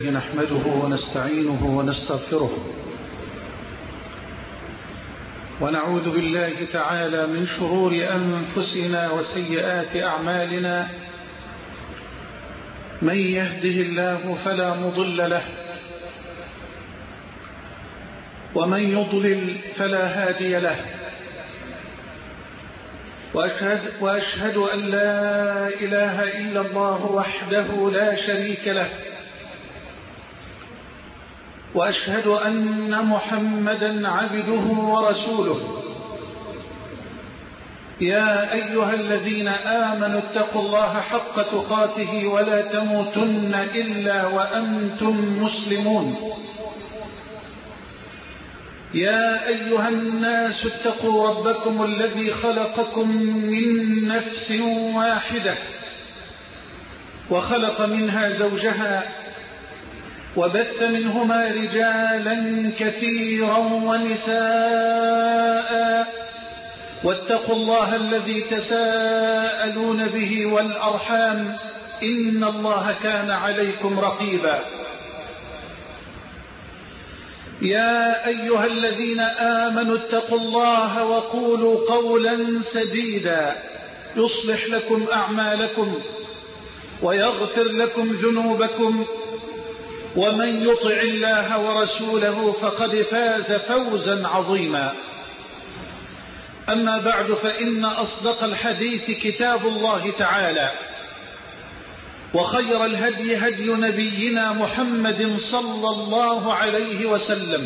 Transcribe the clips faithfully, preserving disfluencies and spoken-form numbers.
نحمده ونستعينه ونستغفره ونعوذ بالله تعالى من شرور أنفسنا وسيئات أعمالنا. من يهده الله فلا مضل له ومن يضلل فلا هادي له، وأشهد, وأشهد أن لا إله إلا الله وحده لا شريك له، وأشهد أن محمدا عبده ورسوله. يا أيها الذين آمنوا اتقوا الله حق تقاته ولا تموتن إلا وأنتم مسلمون. يا أيها الناس اتقوا ربكم الذي خلقكم من نفس واحدة وخلق منها زوجها وبث منهما رجالا كثيرا ونساء، واتقوا الله الذي تساءلون به والأرحام إن الله كان عليكم رقيبا. يا أيها الذين آمنوا اتقوا الله وقولوا قولا سديدا يصلح لكم أعمالكم ويغفر لكم ذنوبكم، ومن يطع الله ورسوله فقد فاز فوزا عظيما. أما بعد، فإن أصدق الحديث كتاب الله تعالى، وخير الهدي هدي نبينا محمد صلى الله عليه وسلم،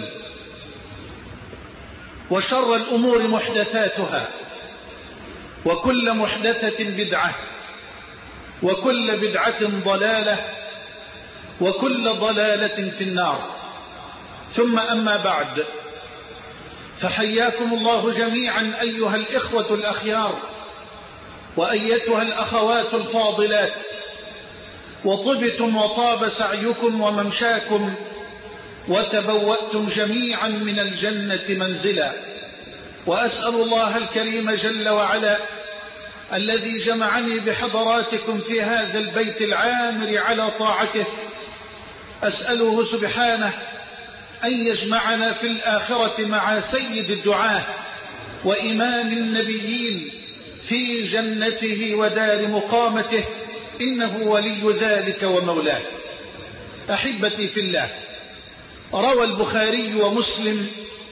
وشر الأمور محدثاتها، وكل محدثة بدعة، وكل بدعة ضلالة، وكل ضلالة في النار. ثم أما بعد، فحياكم الله جميعا أيها الإخوة الأخيار وأيتها الأخوات الفاضلات، وطبتم وطاب سعيكم وممشاكم، وتبوأتم جميعا من الجنة منزلا. وأسأل الله الكريم جل وعلا الذي جمعني بحضراتكم في هذا البيت العامر على طاعته، أسأله سبحانه أن يجمعنا في الآخرة مع سيد الدعاة وإمام النبيين في جنته ودار مقامته، إنه ولي ذلك ومولاه. أحبتي في الله، روى البخاري ومسلم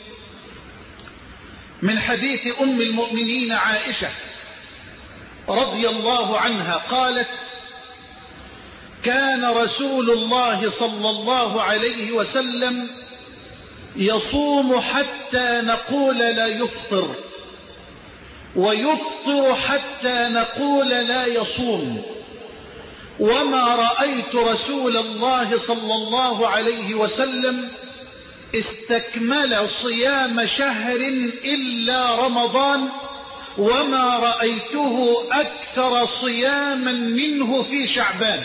من حديث أم المؤمنين عائشة رضي الله عنها قالت: كان رسول الله صلى الله عليه وسلم يصوم حتى نقول لا يفطر، ويفطر حتى نقول لا يصوم، وما رأيت رسول الله صلى الله عليه وسلم استكمل صيام شهر إلا رمضان، وما رأيته أكثر صياما منه في شعبان.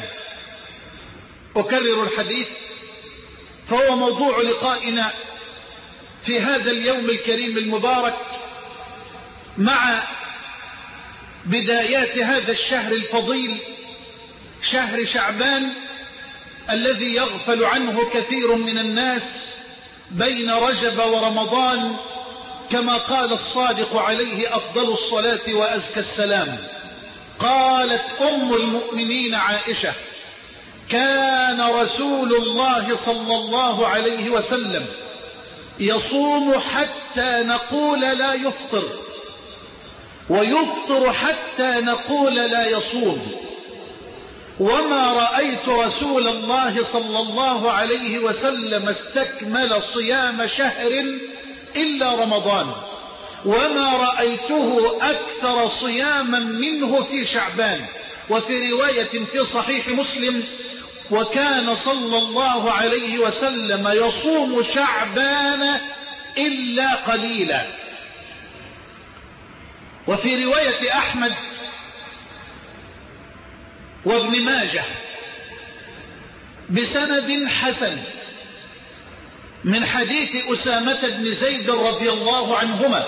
أكرر الحديث، فهو موضوع لقائنا في هذا اليوم الكريم المبارك مع بدايات هذا الشهر الفضيل، شهر شعبان، الذي يغفل عنه كثير من الناس بين رجب ورمضان، كما قال الصادق عليه أفضل الصلاة وأزكى السلام. قالت أم المؤمنين عائشة: كان رسول الله صلى الله عليه وسلم يصوم حتى نقول لا يفطر، ويفطر حتى نقول لا يصوم، وما رأيت رسول الله صلى الله عليه وسلم استكمل صيام شهر إلا رمضان، وما رأيته أكثر صياما منه في شعبان. وفي رواية في صحيح مسلم: وكان صلى الله عليه وسلم يصوم شعبان إلا قليلا. وفي رواية أحمد وابن ماجه بسند حسن من حديث أسامة بن زيد رضي الله عنهما،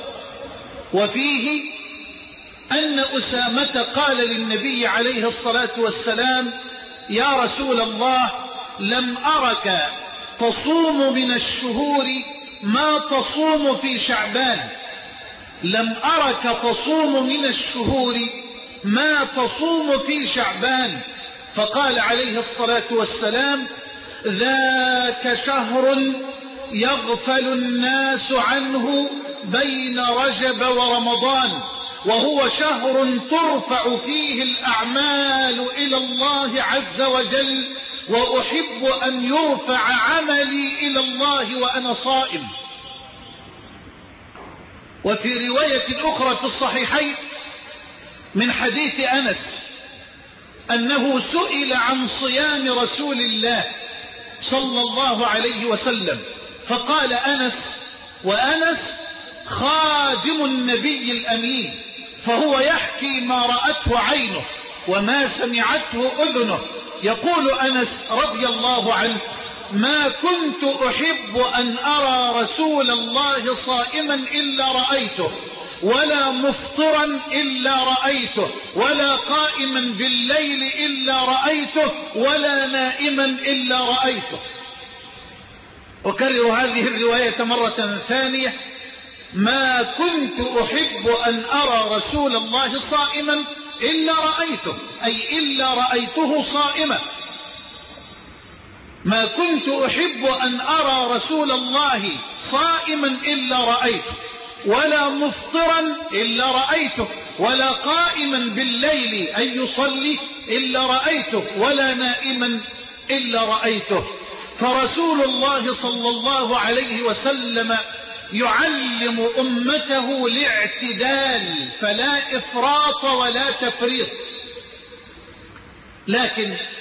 وفيه أن أسامة قال للنبي عليه الصلاة والسلام: يا رسول الله، لم أرك تصوم من الشهور ما تصوم في شعبان، لم أرك تصوم من الشهور ما تصوم في شعبان. فقال عليه الصلاة والسلام: ذاك شهر يغفل الناس عنه بين رجب ورمضان، وهو شهر ترفع فيه الأعمال إلى الله عز وجل، وأحب أن يرفع عملي إلى الله وأنا صائم. وفي رواية أخرى في الصحيحين من حديث أنس أنه سئل عن صيام رسول الله صلى الله عليه وسلم، فقال أنس، وأنس خادم النبي الأمين، فهو يحكي ما رأته عينه وما سمعته أذنه. يقول أنس رضي الله عنه: ما كنت أحب أن أرى رسول الله صائما إلا رأيته، ولا مفطرا إلا رأيته، ولا قائما بالليل إلا رأيته، ولا نائما إلا رأيته. أكرر هذه الرواية مرة ثانية: ما كنت أحب أن أرى رسول الله صائما إلا رأيته، أي إلا رأيته صائما. ما كنت أحب أن أرى رسول الله صائما إلا رأيته، ولا مفطرا إلا رأيته، ولا قائما بالليل أن يصلي إلا رأيته، ولا نائما إلا رأيته. فرسول الله صلى الله عليه وسلم يعلم أمته الاعتدال، فلا إفراط ولا تفريط. لكن